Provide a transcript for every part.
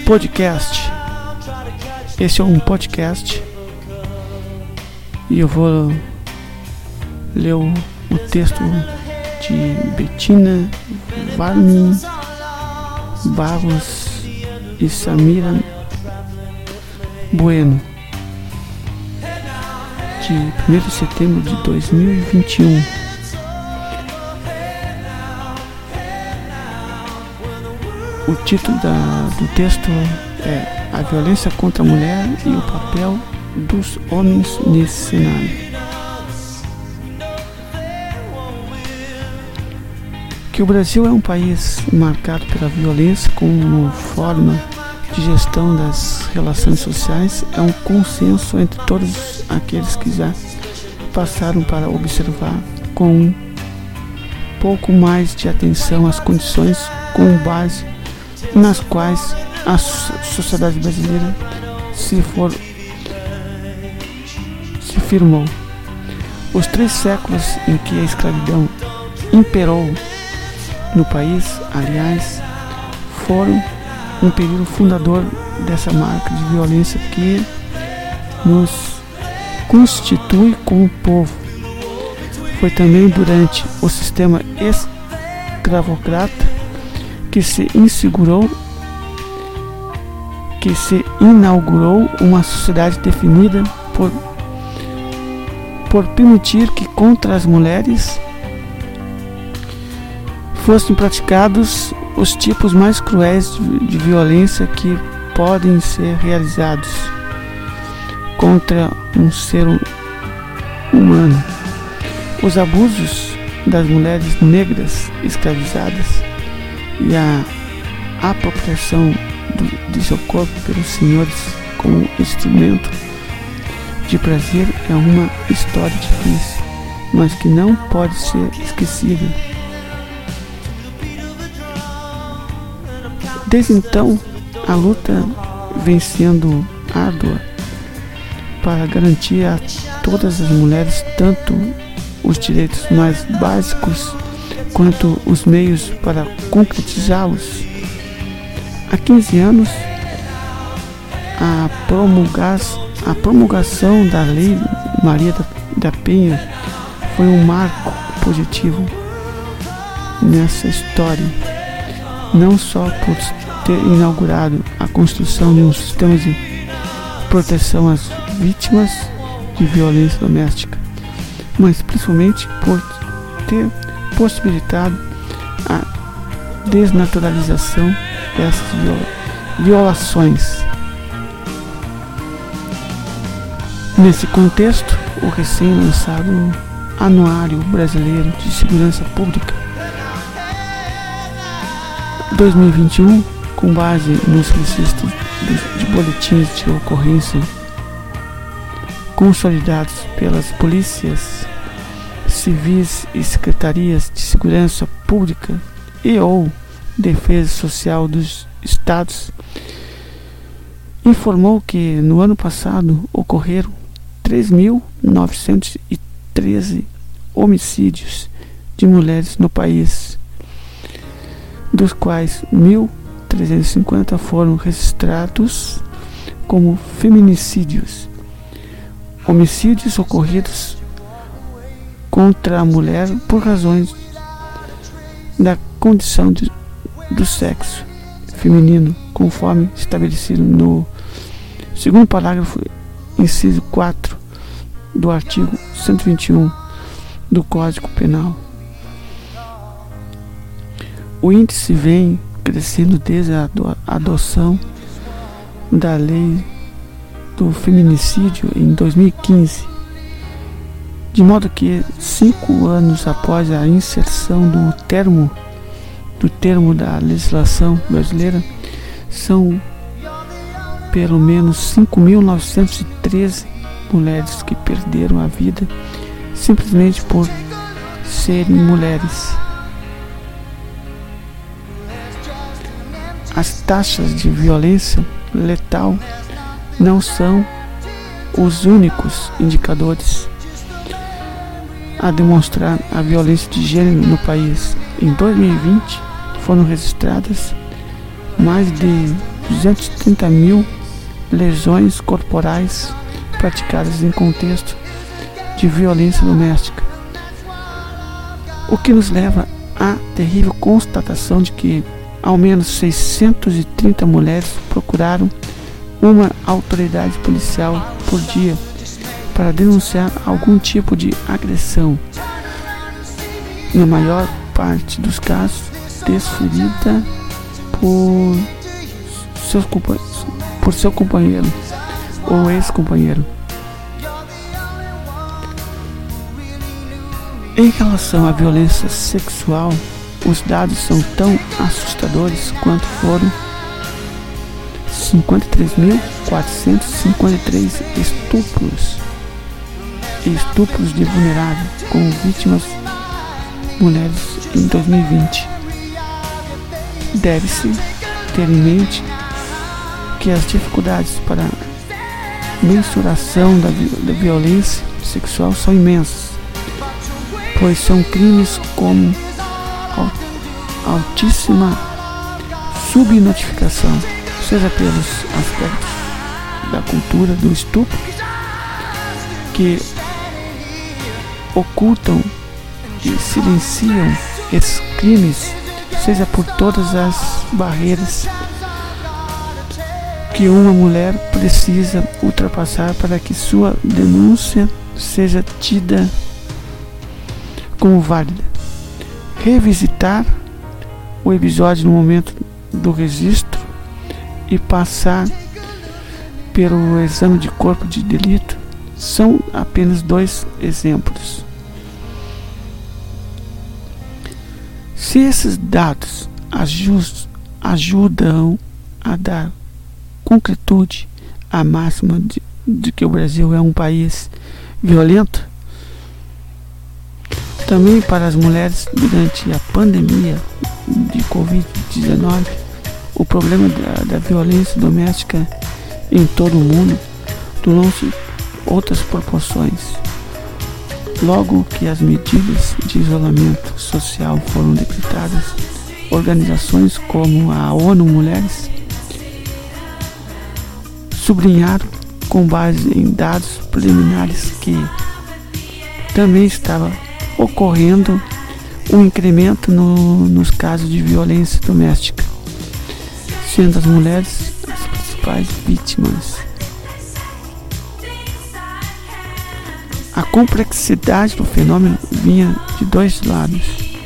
podcast. Esse é um podcast e eu vou ler o texto de Bettina Varmin Barros e Samira Bueno, de 1º de setembro de 2021. O título do texto é A Violência contra a Mulher e o Papel dos Homens nesse cenário. Que o Brasil é um país marcado pela violência como forma de gestão das relações sociais é um consenso entre todos aqueles que já passaram para observar com um pouco mais de atenção as condições com base nas quais a sociedade brasileira se firmou. Os 3 séculos em que a escravidão imperou no país, aliás, foram um período fundador dessa marca de violência que nos constitui como povo. Foi também durante o sistema escravocrata que se inaugurou uma sociedade definida por permitir que contra as mulheres fossem praticados os tipos mais cruéis de violência que podem ser realizados contra um ser humano. Os abusos das mulheres negras escravizadas e a apropriação de seu corpo pelos senhores como instrumento de prazer é uma história difícil, mas que não pode ser esquecida. Desde então, a luta vem sendo árdua para garantir a todas as mulheres tanto os direitos mais básicos quanto os meios para concretizá-los. Há 15 anos, a promulgação da Lei Maria da Penha foi um marco positivo nessa história, não só por ter inaugurado a construção de um sistema de proteção às vítimas de violência doméstica, mas principalmente por ter possibilitado a desnaturalização dessas violações. Nesse contexto, o recém-lançado Anuário Brasileiro de Segurança Pública 2021, com base nos registros de boletins de ocorrência consolidados pelas polícias civis e secretarias de segurança pública e ou defesa social dos estados, informou que no ano passado ocorreram 3.913 homicídios de mulheres no país, dos quais 1.350 foram registrados como feminicídios, homicídios ocorridos contra a mulher por razões da condição do sexo feminino, conforme estabelecido no 2º parágrafo, inciso 4 do artigo 121 do Código Penal. O índice vem crescendo desde a adoção da lei do feminicídio em 2015, de modo que 5 anos após a inserção do termo da legislação brasileira, são pelo menos 5.913 mulheres que perderam a vida simplesmente por serem mulheres. As taxas de violência letal não são os únicos indicadores a demonstrar a violência de gênero no país. Em 2020, foram registradas mais de 230 mil lesões corporais praticadas em contexto de violência doméstica, o que nos leva à terrível constatação de que ao menos 630 mulheres procuraram uma autoridade policial por dia para denunciar algum tipo de agressão, na maior parte dos casos desferida por seu companheiro ou ex-companheiro. Em relação à violência sexual, os dados são tão assustadores quanto foram 53.453 estupros de vulneráveis com vítimas mulheres em 2020. Deve-se ter em mente que as dificuldades para mensuração da violência sexual são imensas, pois são crimes como altíssima subnotificação, seja pelos aspectos da cultura do estupro, que ocultam e silenciam esses crimes, seja por todas as barreiras que uma mulher precisa ultrapassar para que sua denúncia seja tida como válida. Revisitar o episódio no momento do registro e passar pelo exame de corpo de delito são apenas 2 exemplos. Se esses dados ajudam a dar concretude à máxima de que o Brasil é um país violento, também para as mulheres durante a pandemia de Covid-19, o problema da violência doméstica em todo o mundo tornou-se outras proporções. Logo que as medidas de isolamento social foram decretadas, organizações como a ONU Mulheres sublinharam, com base em dados preliminares, que também estava ocorrendo um incremento nos casos de violência doméstica, sendo as mulheres as principais vítimas. A complexidade do fenômeno vinha de 2 lados.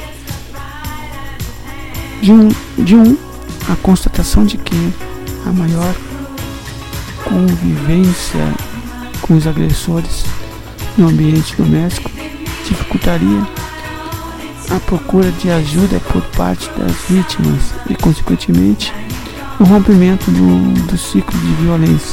De um, a constatação de que a maior convivência com os agressores no ambiente doméstico dificultaria a procura de ajuda por parte das vítimas e, consequentemente, o rompimento do ciclo de violência.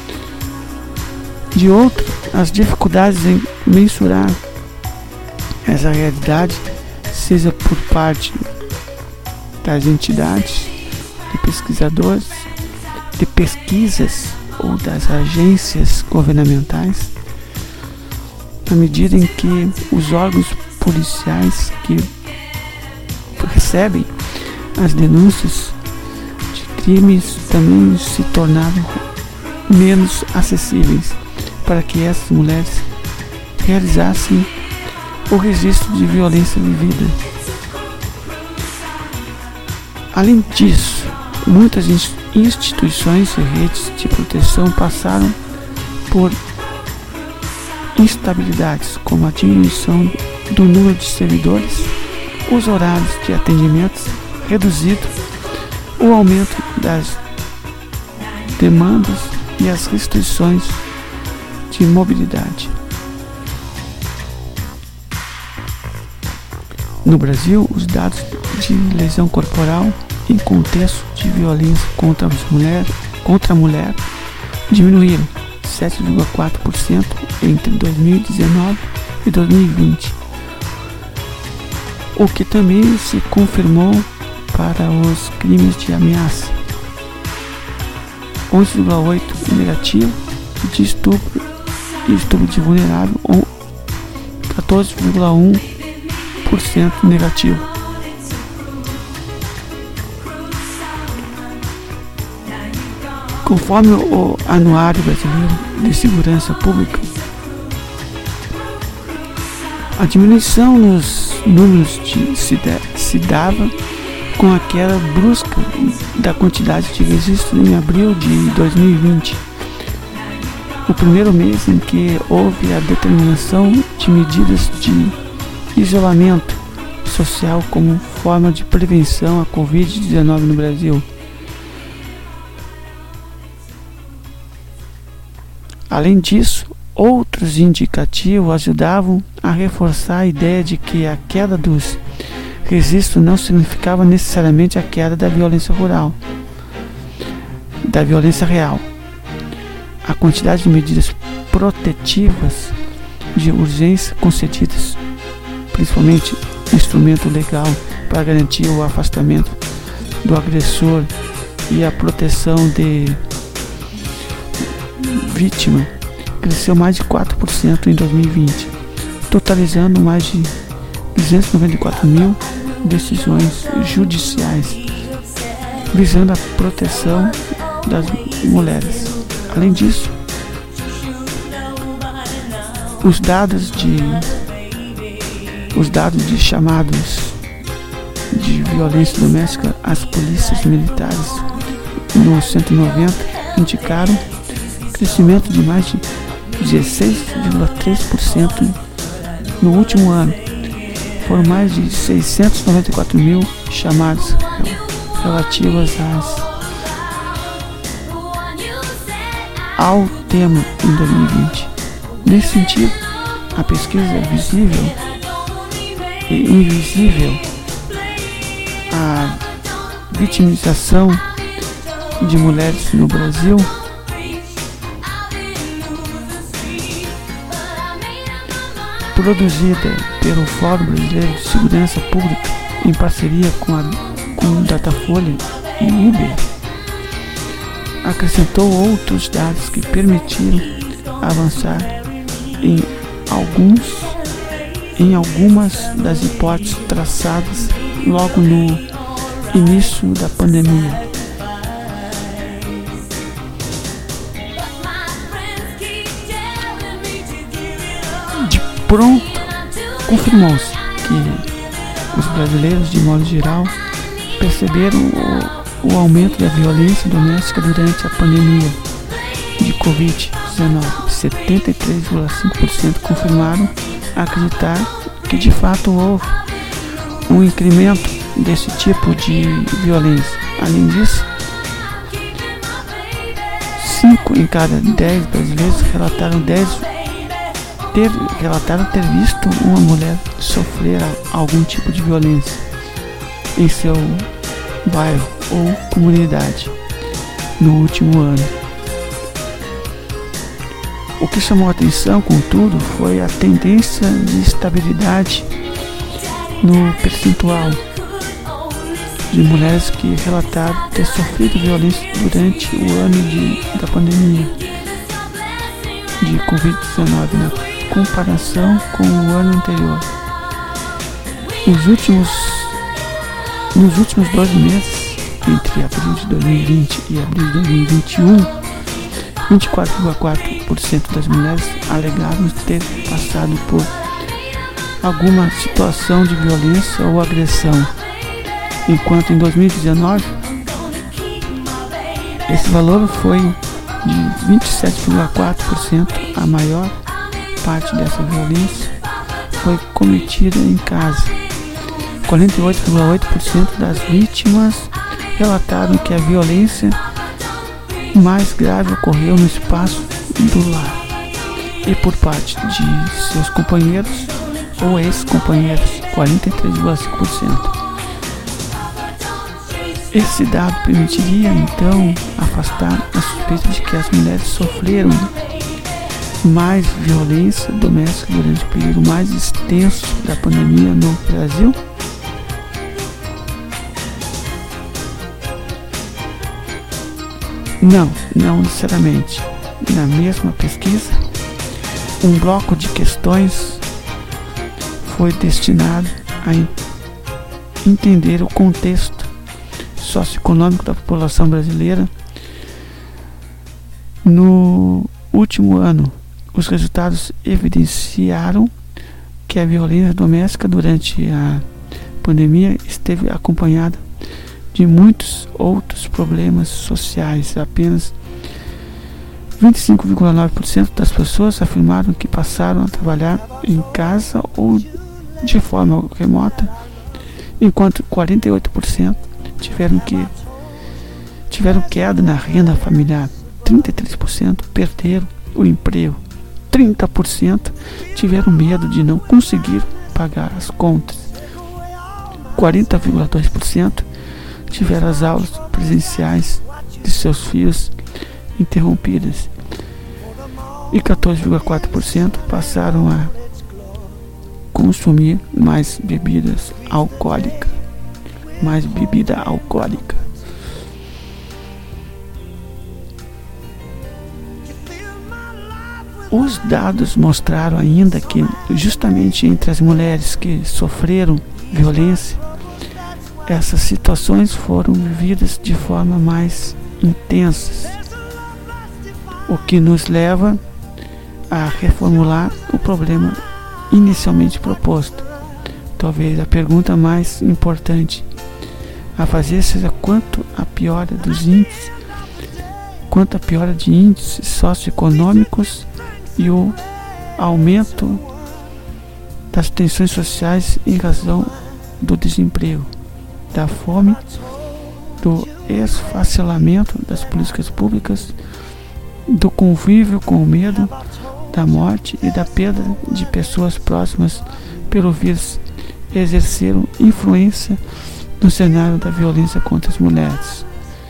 De outro, as dificuldades em mensurar essa realidade, seja por parte das entidades, de pesquisadores, de pesquisas ou das agências governamentais, na medida em que os órgãos policiais que recebem as denúncias de crimes também se tornaram menos acessíveis para que essas mulheres realizassem o registro de violência vivida. Além disso, muitas instituições e redes de proteção passaram por instabilidades, como a diminuição do número de servidores, os horários de atendimento reduzidos, o aumento das demandas e as restrições de mobilidade. No Brasil, os dados de lesão corporal em contexto de violência contra a mulher diminuíram 7,4% entre 2019 e 2020, o que também se confirmou para os crimes de ameaça, 11,8% negativo, de estupro e estupro de vulnerável, 14,1% negativo. Conforme o Anuário Brasileiro de Segurança Pública, a diminuição nos números se dava com a queda brusca da quantidade de registros em abril de 2020, o primeiro mês em que houve a determinação de medidas de isolamento social como forma de prevenção à Covid-19 no Brasil. Além disso, outros indicativos ajudavam a reforçar a ideia de que a queda dos registros não significava necessariamente a queda da violência real. A quantidade de medidas protetivas de urgência concedidas, principalmente instrumento legal para garantir o afastamento do agressor e a proteção de vítima, cresceu mais de 4% em 2020, totalizando mais de 294 mil decisões judiciais, visando a proteção das mulheres. Além disso, os dados de chamados de violência doméstica às polícias militares no 190 indicaram crescimento de mais de 16,3% no último ano. Foram mais de 694 mil chamadas relativas ao tema em 2020. Nesse sentido, a pesquisa visível e invisível, a vitimização de mulheres no Brasil, produzida pelo Fórum Brasileiro de Segurança Pública em parceria com Datafolha e Uber, acrescentou outros dados que permitiram avançar em algumas das hipóteses traçadas logo no início da pandemia. De pronto, confirmou-se que os brasileiros, de modo geral, perceberam o aumento da violência doméstica durante a pandemia de Covid-19. 73,5% confirmaram acreditar que de fato houve um incremento desse tipo de violência. Além disso, 5 em cada 10 brasileiros relataram ter visto uma mulher sofrer algum tipo de violência em seu bairro ou comunidade no último ano. O que chamou a atenção, contudo, foi a tendência de estabilidade no percentual de mulheres que relataram ter sofrido violência durante o ano da pandemia de Covid-19, na comparação com o ano anterior. Nos últimos 12 meses, entre abril de 2020 e abril de 2021, 24,4% das mulheres alegaram ter passado por alguma situação de violência ou agressão, enquanto em 2019 esse valor foi de 27,4%. A maior parte dessa violência foi cometida em casa. 48,8% das vítimas relataram que a violência mais grave ocorreu no espaço do lar e por parte de seus companheiros ou ex-companheiros, 43,5%. Esse dado permitiria então afastar a suspeita de que as mulheres sofreram mais violência doméstica durante o período mais extenso da pandemia no Brasil? Não necessariamente. Na mesma pesquisa, um bloco de questões foi destinado a entender o contexto socioeconômico da população brasileira No último ano, os resultados evidenciaram que a violência doméstica durante a pandemia esteve acompanhada de muitos outros problemas sociais. Apenas 25,9% das pessoas afirmaram que passaram a trabalhar em casa ou de forma remota, enquanto 48% tiveram queda na renda familiar, 33% perderam o emprego, 30% tiveram medo de não conseguir pagar as contas, 40,2% tiveram as aulas presenciais de seus filhos interrompidas e 14,4% passaram a consumir mais bebida alcoólica. Os dados mostraram ainda que justamente entre as mulheres que sofreram violência, essas situações foram vividas de forma mais intensas, o que nos leva a reformular o problema inicialmente proposto. Talvez a pergunta mais importante a fazer seja quanto a piora de índices socioeconômicos e o aumento das tensões sociais em razão do desemprego, da fome, do esfacelamento das políticas públicas, do convívio com o medo da morte e da perda de pessoas próximas pelo vírus exerceram influência no cenário da violência contra as mulheres.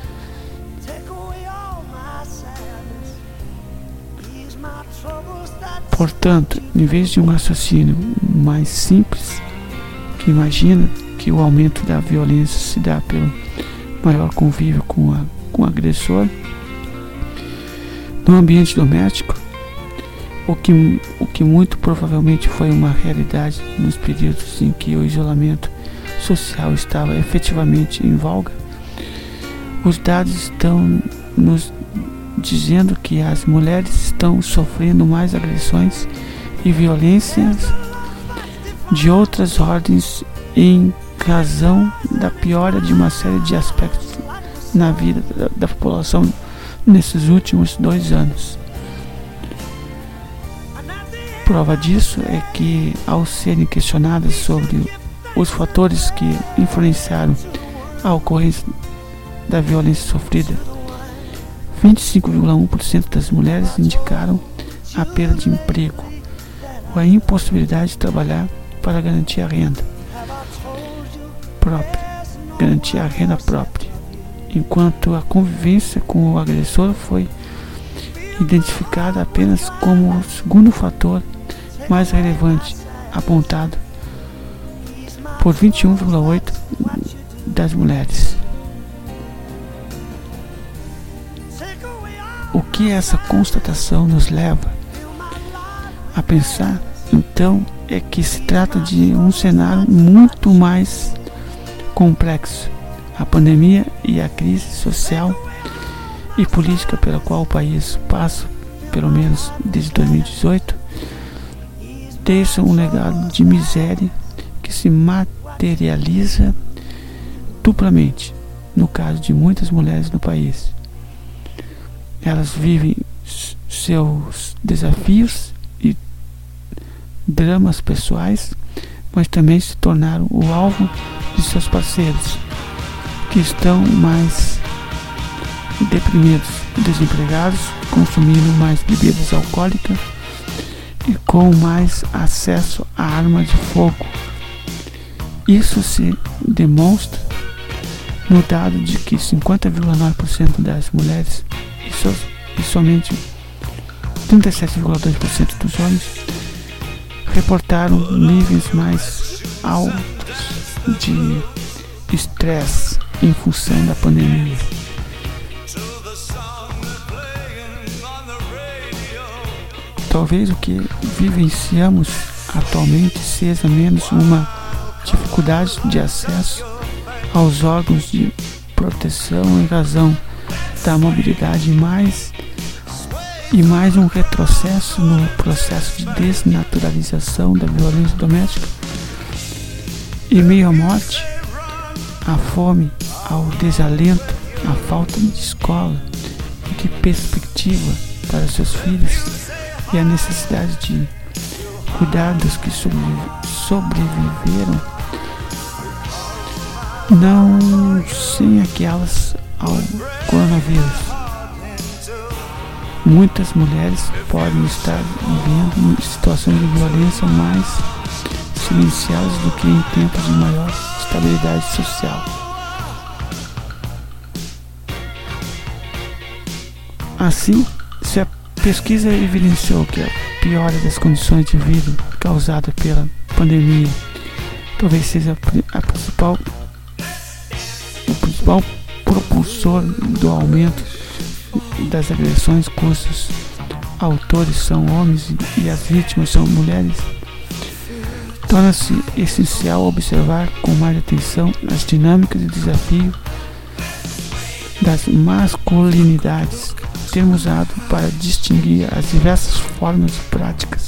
Portanto, em vez de um raciocínio mais simples, que imagina que o aumento da violência se dá pelo maior convívio com o agressor no ambiente doméstico, o que muito provavelmente foi uma realidade nos períodos em que o isolamento social estava efetivamente em voga, os dados estão nos dizendo que as mulheres estão sofrendo mais agressões e violências de outras ordens em razão da piora de uma série de aspectos na vida da população nesses últimos 2 anos. Prova disso é que, ao serem questionadas sobre os fatores que influenciaram a ocorrência da violência sofrida, 25,1% das mulheres indicaram a perda de emprego ou a impossibilidade de trabalhar para garantir a renda própria, enquanto a convivência com o agressor foi identificada apenas como o segundo fator mais relevante, apontado por 21,8% das mulheres. O que essa constatação nos leva a pensar, então, é que se trata de um cenário muito mais complexo. A pandemia e a crise social e política pela qual o país passa, pelo menos desde 2018, deixam um legado de miséria que se materializa duplamente no caso de muitas mulheres no país. Elas vivem seus desafios e dramas pessoais, mas também se tornaram o alvo de seus parceiros, que estão mais deprimidos, desempregados, consumindo mais bebidas alcoólicas e com mais acesso à arma de fogo. Isso se demonstra no dado de que 50,9% das mulheres e somente 37,2% dos homens reportaram níveis mais altos de estresse em função da pandemia. Talvez o que vivenciamos atualmente seja menos uma dificuldade de acesso aos órgãos de proteção em razão da mobilidade, mais e mais um retrocesso no processo de desnaturalização da violência doméstica. Em meio à morte, à fome, ao desalento, à falta de escola e de perspectiva para seus filhos e a necessidade de cuidar dos que sobreviveram, não sem aquelas ao coronavírus. Muitas mulheres podem estar vivendo situações de violência mais silenciadas do que em tempos de maior estabilidade social. Assim, se a pesquisa evidenciou que a piora das condições de vida causada pela pandemia talvez seja o principal propulsor do aumento das agressões cujos autores são homens e as vítimas são mulheres, torna-se essencial observar com mais atenção as dinâmicas e desafios das masculinidades, termo usado para distinguir as diversas formas práticas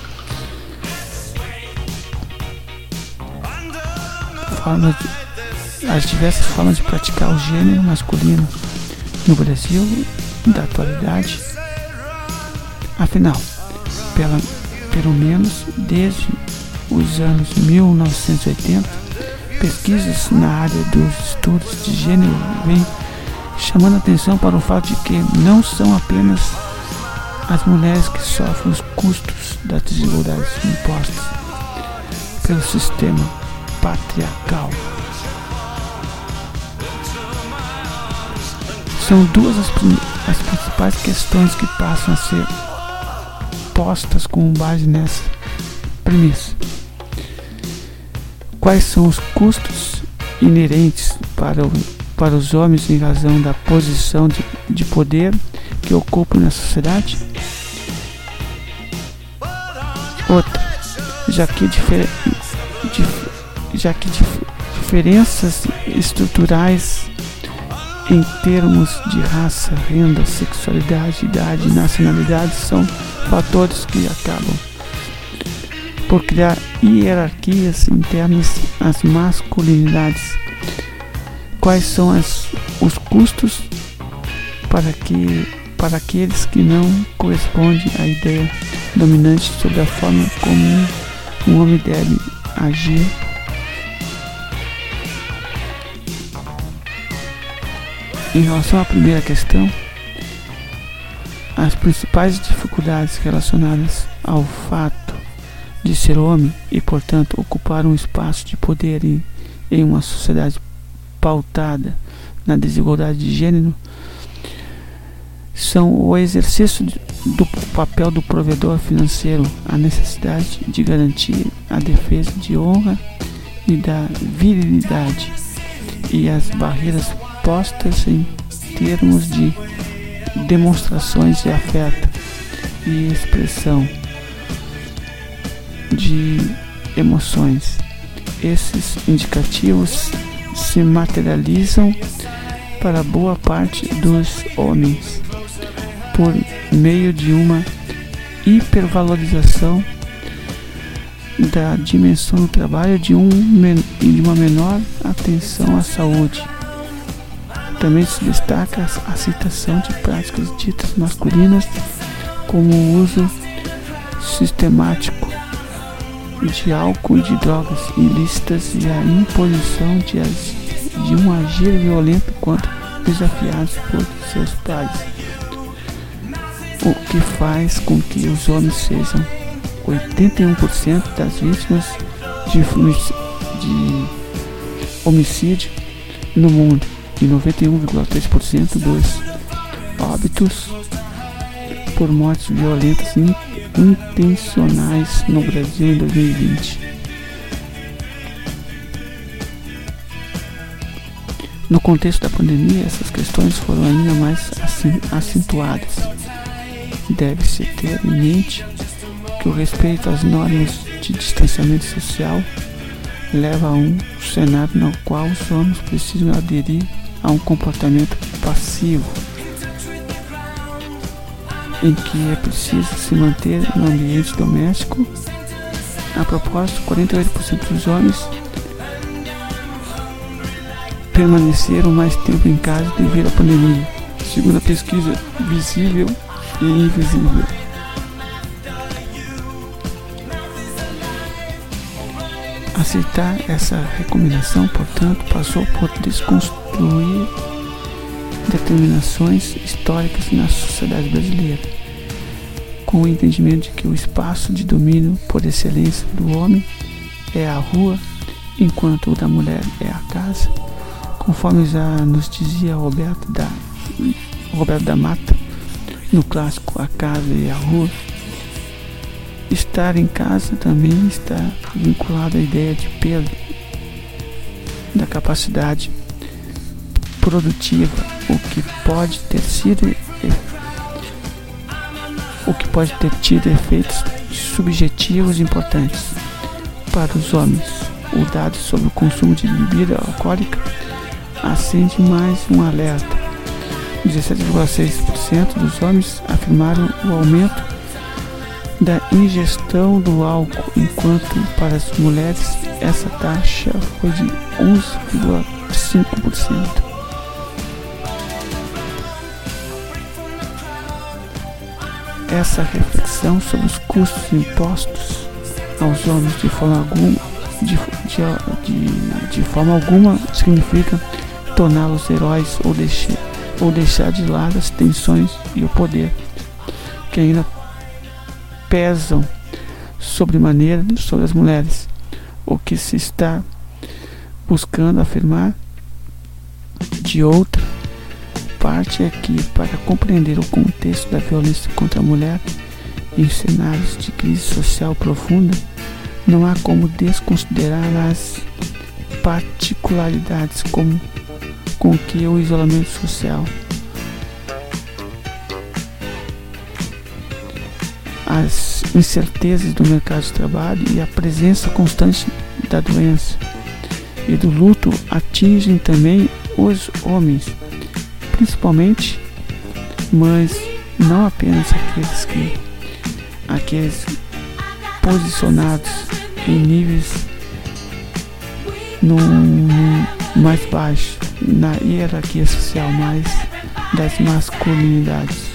as diversas formas de praticar o gênero masculino no Brasil da atualidade. Afinal, pelo menos desde os anos 1980, pesquisas na área dos estudos de gênero vêm chamando atenção para o fato de que não são apenas as mulheres que sofrem os custos das desigualdades impostas pelo sistema patriarcal. São duas as principais questões que passam a ser postas com base nessa premissa. Quais são os custos inerentes para os homens em razão da posição de poder que ocupam na sociedade? Outra, já que diferenças estruturais em termos de raça, renda, sexualidade, idade e nacionalidade são fatores que acabam por criar hierarquias internas às masculinidades. Quais são os custos para aqueles que não correspondem à ideia dominante sobre a forma como um homem deve agir? Em relação à primeira questão, as principais dificuldades relacionadas ao fato de ser homem e, portanto, ocupar um espaço de poder em uma sociedade pautada na desigualdade de gênero são o exercício do papel do provedor financeiro, a necessidade de garantir a defesa de honra e da virilidade e as barreiras postas em termos de demonstrações de afeto e expressão de emoções. Esses indicativos se materializam para boa parte dos homens por meio de uma hipervalorização da dimensão do trabalho e de uma menor atenção à saúde. Também se destaca a aceitação de práticas ditas masculinas, como o uso sistemático de álcool e de drogas ilícitas e a imposição de um agir violento quando desafiados por seus pares, o que faz com que os homens sejam 81% das vítimas de homicídio no mundo e 91,3% dos óbitos por mortes violentas intencionais no Brasil em 2020. No contexto da pandemia, essas questões foram ainda mais acentuadas. Deve-se ter em mente que o respeito às normas de distanciamento social leva a um cenário no qual os homens precisam aderir a um comportamento passivo em que é preciso se manter no ambiente doméstico. A propósito, 48% dos homens permaneceram mais tempo em casa devido à pandemia, segundo a pesquisa Visível e Invisível. Aceitar essa recomendação, portanto, passou por desconstruir determinações históricas na sociedade brasileira, com o entendimento de que o espaço de domínio por excelência do homem é a rua, enquanto o da mulher é a casa, conforme já nos dizia Roberto da Mata no clássico A Casa e a Rua. Estar em casa também está vinculado à ideia de perda da capacidade produtiva, o que pode ter tido efeitos subjetivos importantes. Para os homens, o dado sobre o consumo de bebida alcoólica acende mais um alerta. 17,6% dos homens afirmaram o aumento da ingestão do álcool, enquanto para as mulheres essa taxa foi de 11,5%. Essa reflexão sobre os custos impostos aos homens de forma alguma significa torná-los heróis ou deixar de lado as tensões e o poder que ainda pesam sobremaneira sobre as mulheres. O que se está buscando afirmar de outra parte é que, para compreender o contexto da violência contra a mulher em cenários de crise social profunda, não há como desconsiderar as particularidades com que o isolamento social, as incertezas do mercado de trabalho e a presença constante da doença e do luto atingem também os homens, principalmente, mas não apenas aqueles posicionados em níveis mais baixos na hierarquia social, mais das masculinidades.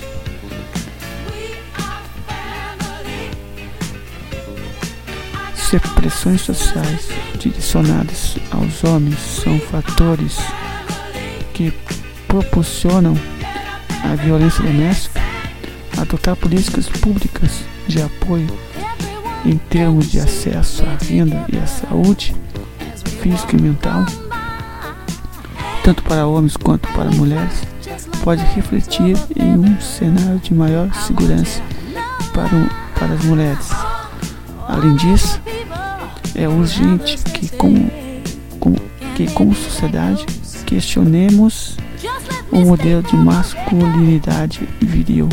Se pressões sociais direcionadas aos homens são fatores que proporcionam a violência doméstica, adotar políticas públicas de apoio em termos de acesso à renda e à saúde física e mental, tanto para homens quanto para mulheres, pode refletir em um cenário de maior segurança para as mulheres. Além disso, é urgente que como sociedade questionemos o modelo de masculinidade viril.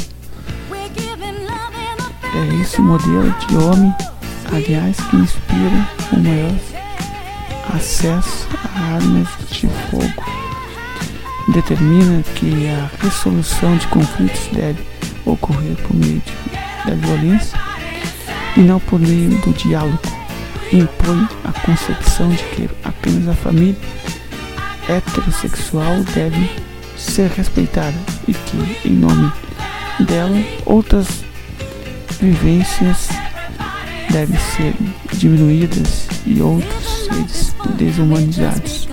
É esse modelo de homem, aliás, que inspira o maior acesso a armas de fogo. Determina que a resolução de conflitos deve ocorrer por meio da violência e não por meio do diálogo. Impõe a concepção de que apenas a família heterossexual deve ser respeitada e que, em nome dela, outras vivências devem ser diminuídas e outros seres desumanizados.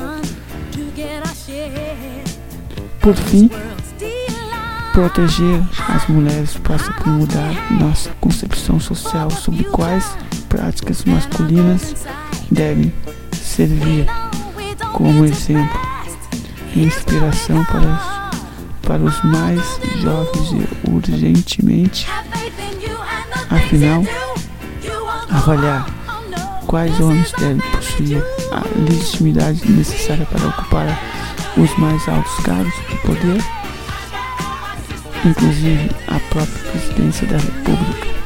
Por fim, proteger as mulheres passa por mudar nossa concepção social sobre quais práticas masculinas devem servir como exemplo e inspiração para os mais jovens e urgentemente, afinal, avaliar quais homens devem possuir a legitimidade necessária para ocupar os mais altos cargos de poder, inclusive a própria presidência da República.